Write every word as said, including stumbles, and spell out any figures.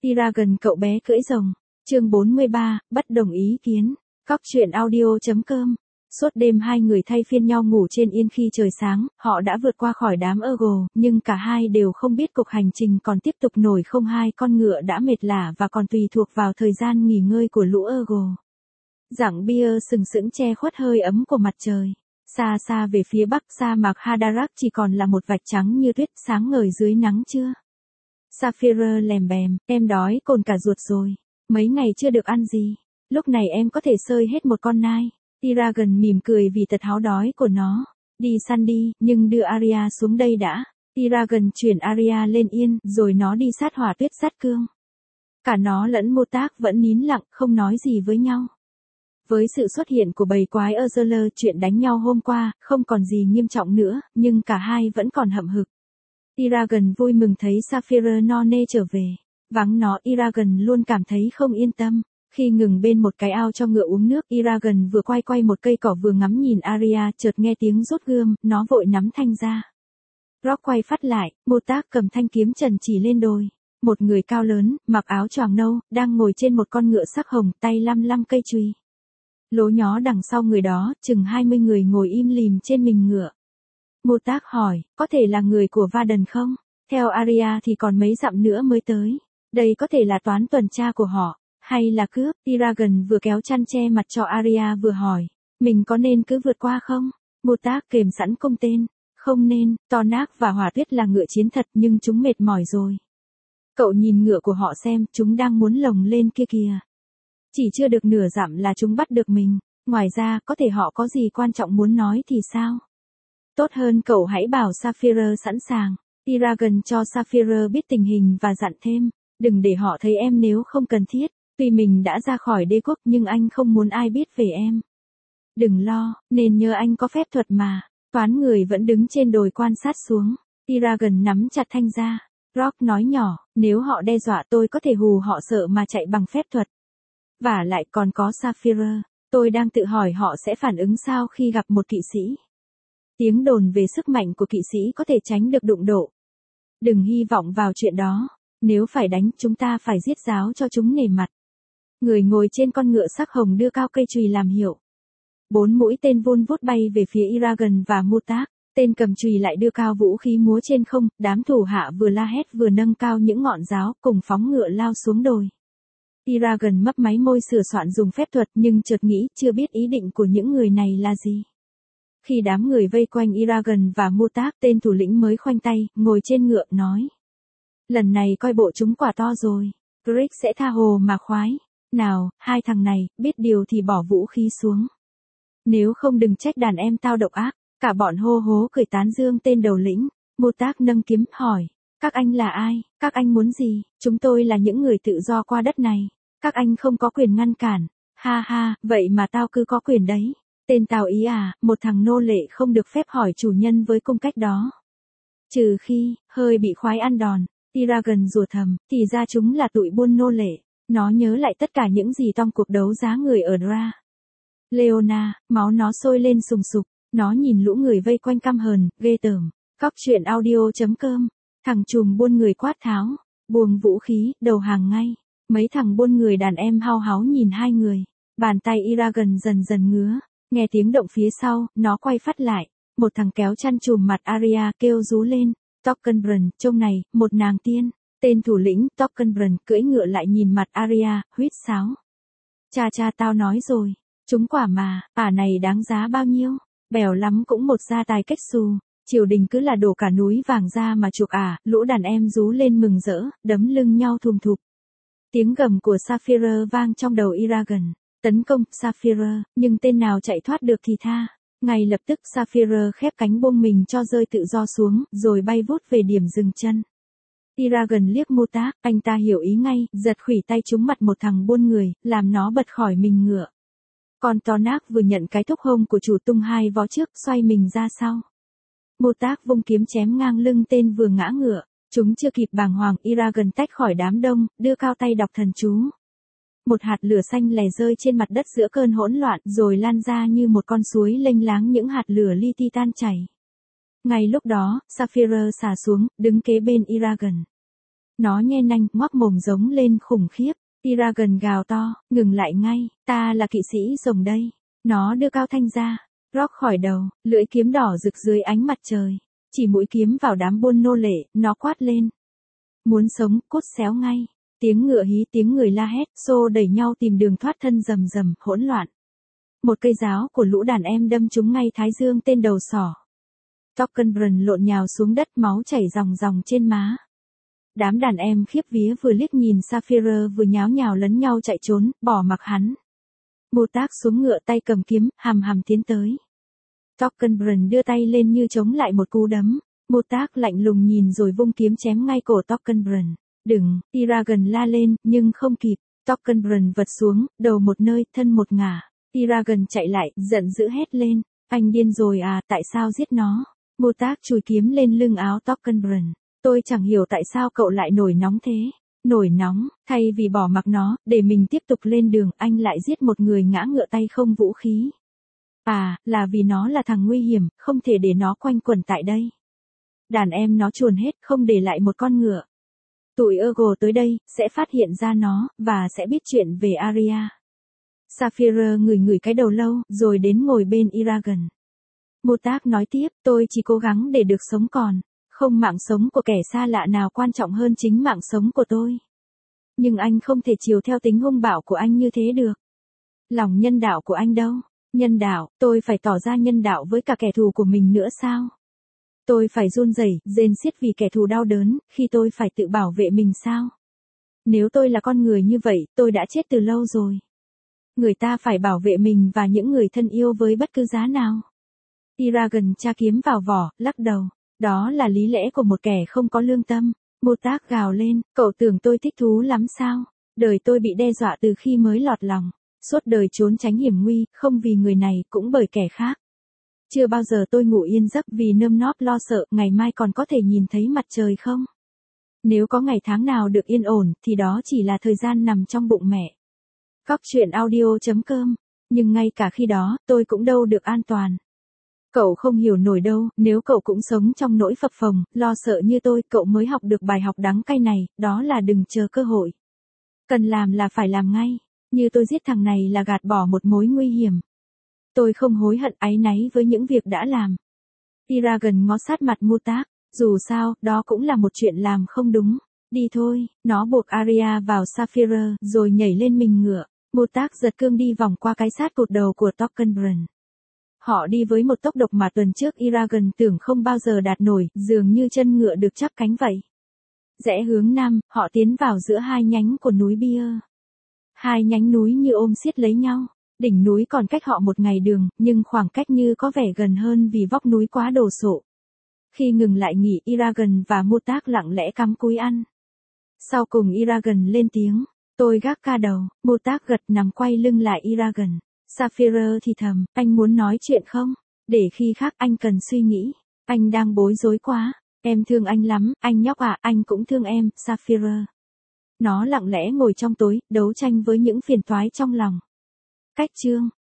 Dragon cậu bé cưỡi rồng. Chương bốn mươi ba, bất đồng ý kiến. Cóc truyện audio.com. Suốt đêm hai người thay phiên nhau ngủ trên yên khi trời sáng, họ đã vượt qua khỏi đám Eagle, nhưng cả hai đều không biết cuộc hành trình còn tiếp tục nổi không. Hai con ngựa đã mệt lả và còn tùy thuộc vào thời gian nghỉ ngơi của lũ Eagle. Rặng bia sừng sững che khuất hơi ấm của mặt trời. Xa xa về phía bắc, sa mạc Haderach chỉ còn là một vạch trắng như tuyết sáng ngời dưới nắng trưa. Sapphire lèm bèm, em đói cồn cả ruột rồi. Mấy ngày chưa được ăn gì. Lúc này em có thể sơi hết một con nai. Dragon mỉm cười vì tật háo đói của nó. Đi săn đi, nhưng đưa Arya xuống đây đã. Dragon chuyển Arya lên yên, rồi nó đi sát hỏa tuyết sát cương. Cả nó lẫn Mô Tác vẫn nín lặng, không nói gì với nhau. Với sự xuất hiện của bầy quái Azula, chuyện đánh nhau hôm qua không còn gì nghiêm trọng nữa, nhưng cả hai vẫn còn hậm hực. Dragon vui mừng thấy Sapphire no nê trở về. Vắng nó, Dragon luôn cảm thấy không yên tâm. Khi ngừng bên một cái ao cho ngựa uống nước, Dragon vừa quay quay một cây cỏ vừa ngắm nhìn Arya, chợt nghe tiếng rút gươm, nó vội nắm thanh ra. Rock quay phát lại, Mô Tác cầm thanh kiếm trần chỉ lên đồi. Một người cao lớn, mặc áo choàng nâu, đang ngồi trên một con ngựa sắc hồng, tay lăm lăm cây chùy. Lố nhó đằng sau người đó, chừng hai mươi người ngồi im lìm trên mình ngựa. Mô Tác hỏi, có thể là người của Varden không? Theo Arya thì còn mấy dặm nữa mới tới. Đây có thể là toán tuần tra của họ, hay là cướp? Dragon vừa kéo chăn che mặt cho Arya vừa hỏi, mình có nên cứ vượt qua không? Mô Tác kềm sẵn cung tên, không nên, Tornak và Hỏa Tuyết là ngựa chiến thật nhưng chúng mệt mỏi rồi. Cậu nhìn ngựa của họ xem, chúng đang muốn lồng lên kia kìa. Chỉ chưa được nửa dặm là chúng bắt được mình, ngoài ra có thể họ có gì quan trọng muốn nói thì sao? Tốt hơn cậu hãy bảo Sapphire sẵn sàng. Dragon cho Sapphire biết tình hình và dặn thêm, đừng để họ thấy em nếu không cần thiết. Tuy mình đã ra khỏi đế quốc nhưng anh không muốn ai biết về em. Đừng lo, nên nhớ anh có phép thuật mà. Toán người vẫn đứng trên đồi quan sát xuống. Dragon nắm chặt thanh ra. Rock nói nhỏ, nếu họ đe dọa tôi có thể hù họ sợ mà chạy bằng phép thuật. Vả lại còn có Sapphire, tôi đang tự hỏi họ sẽ phản ứng sao khi gặp một kỵ sĩ. Tiếng đồn về sức mạnh của kỵ sĩ có thể tránh được đụng độ. Đừng hy vọng vào chuyện đó. Nếu phải đánh, chúng ta phải giết giáo cho chúng nể mặt. Người ngồi trên con ngựa sắc hồng đưa cao cây chùy làm hiệu. Bốn mũi tên vun vút bay về phía Dragon và Mô Tác. Tên cầm chùy lại đưa cao vũ khí múa trên không. Đám thủ hạ vừa la hét vừa nâng cao những ngọn giáo cùng phóng ngựa lao xuống đồi. Dragon mấp máy môi sửa soạn dùng phép thuật nhưng chợt nghĩ chưa biết ý định của những người này là gì. Khi đám người vây quanh Dragon và Mô Tác, tên thủ lĩnh mới khoanh tay, ngồi trên ngựa, nói. Lần này coi bộ chúng quả to rồi. Grick sẽ tha hồ mà khoái. Nào, hai thằng này, biết điều thì bỏ vũ khí xuống. Nếu không đừng trách đàn em tao độc ác. Cả bọn hô hố cười tán dương tên đầu lĩnh. Mô Tác nâng kiếm, hỏi. Các anh là ai? Các anh muốn gì? Chúng tôi là những người tự do qua đất này. Các anh không có quyền ngăn cản. Ha ha, vậy mà tao cứ có quyền đấy. Tên tao ý à, một thằng nô lệ không được phép hỏi chủ nhân với cung cách đó. Trừ khi, hơi bị khoái ăn đòn. Dragon rủa thầm, thì ra chúng là tụi buôn nô lệ. Nó nhớ lại tất cả những gì trong cuộc đấu giá người ở Dra. Leona, máu nó sôi lên sùng sục. Nó nhìn lũ người vây quanh căm hờn, ghê tởm. Cóc truyện audio.com. Thằng trùm buôn người quát tháo. Buông vũ khí, đầu hàng ngay. Mấy thằng buôn người đàn em hao háo nhìn hai người. Bàn tay Dragon dần dần ngứa. Nghe tiếng động phía sau, nó quay phát lại. Một thằng kéo chăn trùm mặt Arya kêu rú lên. Tockenbrand, trông này, một nàng tiên. Tên thủ lĩnh, Tockenbrand, cưỡi ngựa lại nhìn mặt Arya, huýt sáo. Cha cha tao nói rồi. Chúng quả mà, ả này đáng giá bao nhiêu? Bèo lắm cũng một gia tài cách xù. Triều đình cứ là đổ cả núi vàng ra mà chuộc ả, lũ đàn em rú lên mừng rỡ, đấm lưng nhau thùm thụp. Tiếng gầm của Sapphire vang trong đầu Dragon. Tấn công, Sapphire, nhưng tên nào chạy thoát được thì tha. Ngay lập tức Sapphire khép cánh buông mình cho rơi tự do xuống, rồi bay vút về điểm dừng chân. Dragon liếc Mô Tác, anh ta hiểu ý ngay, giật khuỷu tay trúng mặt một thằng buôn người, làm nó bật khỏi mình ngựa. Còn Tornak vừa nhận cái thúc hông của chủ tung hai vó trước, xoay mình ra sau. Mô Tác vung kiếm chém ngang lưng tên vừa ngã ngựa. Chúng chưa kịp bàng hoàng, Dragon tách khỏi đám đông, đưa cao tay đọc thần chú. Một hạt lửa xanh lè rơi trên mặt đất giữa cơn hỗn loạn, rồi lan ra như một con suối lênh láng những hạt lửa li ti tan chảy. Ngay lúc đó, Sapphire xả xuống, đứng kế bên Dragon. Nó nhe nanh, ngoác mồm giống lên khủng khiếp. Eragon gào to, ngừng lại ngay, ta là kỵ sĩ rồng đây. Nó đưa cao thanh ra, rót khỏi đầu, lưỡi kiếm đỏ rực dưới ánh mặt trời. Chỉ mũi kiếm vào đám buôn nô lệ, nó quát lên. Muốn sống, cốt xéo ngay. Tiếng ngựa hí, tiếng người la hét, xô đẩy nhau tìm đường thoát thân rầm rầm, hỗn loạn. Một cây giáo của lũ đàn em đâm trúng ngay thái dương tên đầu sỏ. Tockenbrun lộn nhào xuống đất, máu chảy ròng ròng trên má. Đám đàn em khiếp vía vừa liếc nhìn Sapphire vừa nháo nhào lấn nhau chạy trốn, bỏ mặc hắn. Mô Tác xuống ngựa, tay cầm kiếm, hằm hằm tiến tới. Tockenbrun đưa tay lên như chống lại một cú đấm. Mô Tác lạnh lùng nhìn rồi vung kiếm chém ngay cổ Tockenbrun. Đừng, Eragon la lên, nhưng không kịp. Tockenbrun vật xuống, đầu một nơi, thân một ngả. Eragon chạy lại, giận dữ hét lên. Anh điên rồi à, tại sao giết nó? Mô Tác chùi kiếm lên lưng áo Tockenbrun. Tôi chẳng hiểu tại sao cậu lại nổi nóng thế. Nổi nóng, thay vì bỏ mặc nó, để mình tiếp tục lên đường, anh lại giết một người ngã ngựa tay không vũ khí. À, là vì nó là thằng nguy hiểm, không thể để nó quanh quẩn tại đây. Đàn em nó chuồn hết, không để lại một con ngựa. Tụi Ergo tới đây, sẽ phát hiện ra nó, và sẽ biết chuyện về Arya. Sapphire ngửi ngửi cái đầu lâu, rồi đến ngồi bên Eragon. Mô Tác nói tiếp, tôi chỉ cố gắng để được sống còn. Không mạng sống của kẻ xa lạ nào quan trọng hơn chính mạng sống của tôi. Nhưng anh không thể chiều theo tính hung bạo của anh như thế được. Lòng nhân đạo của anh đâu? Nhân đạo, tôi phải tỏ ra nhân đạo với cả kẻ thù của mình nữa sao? Tôi phải run rẩy, rên xiết vì kẻ thù đau đớn, khi tôi phải tự bảo vệ mình sao? Nếu tôi là con người như vậy, tôi đã chết từ lâu rồi. Người ta phải bảo vệ mình và những người thân yêu với bất cứ giá nào. Eragon tra kiếm vào vỏ, lắc đầu. Đó là lý lẽ của một kẻ không có lương tâm. Mô Tác gào lên, cậu tưởng tôi thích thú lắm sao? Đời tôi bị đe dọa từ khi mới lọt lòng. Suốt đời trốn tránh hiểm nguy, không vì người này, cũng bởi kẻ khác. Chưa bao giờ tôi ngủ yên giấc vì nơm nóp lo sợ ngày mai còn có thể nhìn thấy mặt trời không? Nếu có ngày tháng nào được yên ổn, thì đó chỉ là thời gian nằm trong bụng mẹ. Cóc truyện audio chấm com. Nhưng ngay cả khi đó, tôi cũng đâu được an toàn. Cậu không hiểu nổi đâu, nếu cậu cũng sống trong nỗi phập phồng, lo sợ như tôi, cậu mới học được bài học đắng cay này, đó là đừng chờ cơ hội. Cần làm là phải làm ngay, như tôi giết thằng này là gạt bỏ một mối nguy hiểm. Tôi không hối hận áy náy với những việc đã làm. Eragon ngó sát mặt Mô Tác, dù sao, đó cũng là một chuyện làm không đúng. Đi thôi, nó buộc Arya vào Sapphire, rồi nhảy lên mình ngựa. Mô Tác giật cương đi vòng qua cái sát cột đầu của Tockenbrun. Họ đi với một tốc độ mà tuần trước Eragon tưởng không bao giờ đạt nổi, dường như chân ngựa được chắp cánh vậy. Rẽ hướng nam, họ tiến vào giữa hai nhánh của núi Bia. Hai nhánh núi như ôm siết lấy nhau. Đỉnh núi còn cách họ một ngày đường, nhưng khoảng cách như có vẻ gần hơn vì vóc núi quá đồ sộ. Khi ngừng lại nghỉ, Eragon và Mô Tác lặng lẽ cắm cúi ăn. Sau cùng Eragon lên tiếng, tôi gác ca đầu. Mô Tác gật nằm quay lưng lại Eragon. Sapphire thì thầm, anh muốn nói chuyện không? Để khi khác anh cần suy nghĩ. Anh đang bối rối quá. Em thương anh lắm, anh nhóc à, anh cũng thương em, Sapphire. Nó lặng lẽ ngồi trong tối, đấu tranh với những phiền toái trong lòng. Cách chương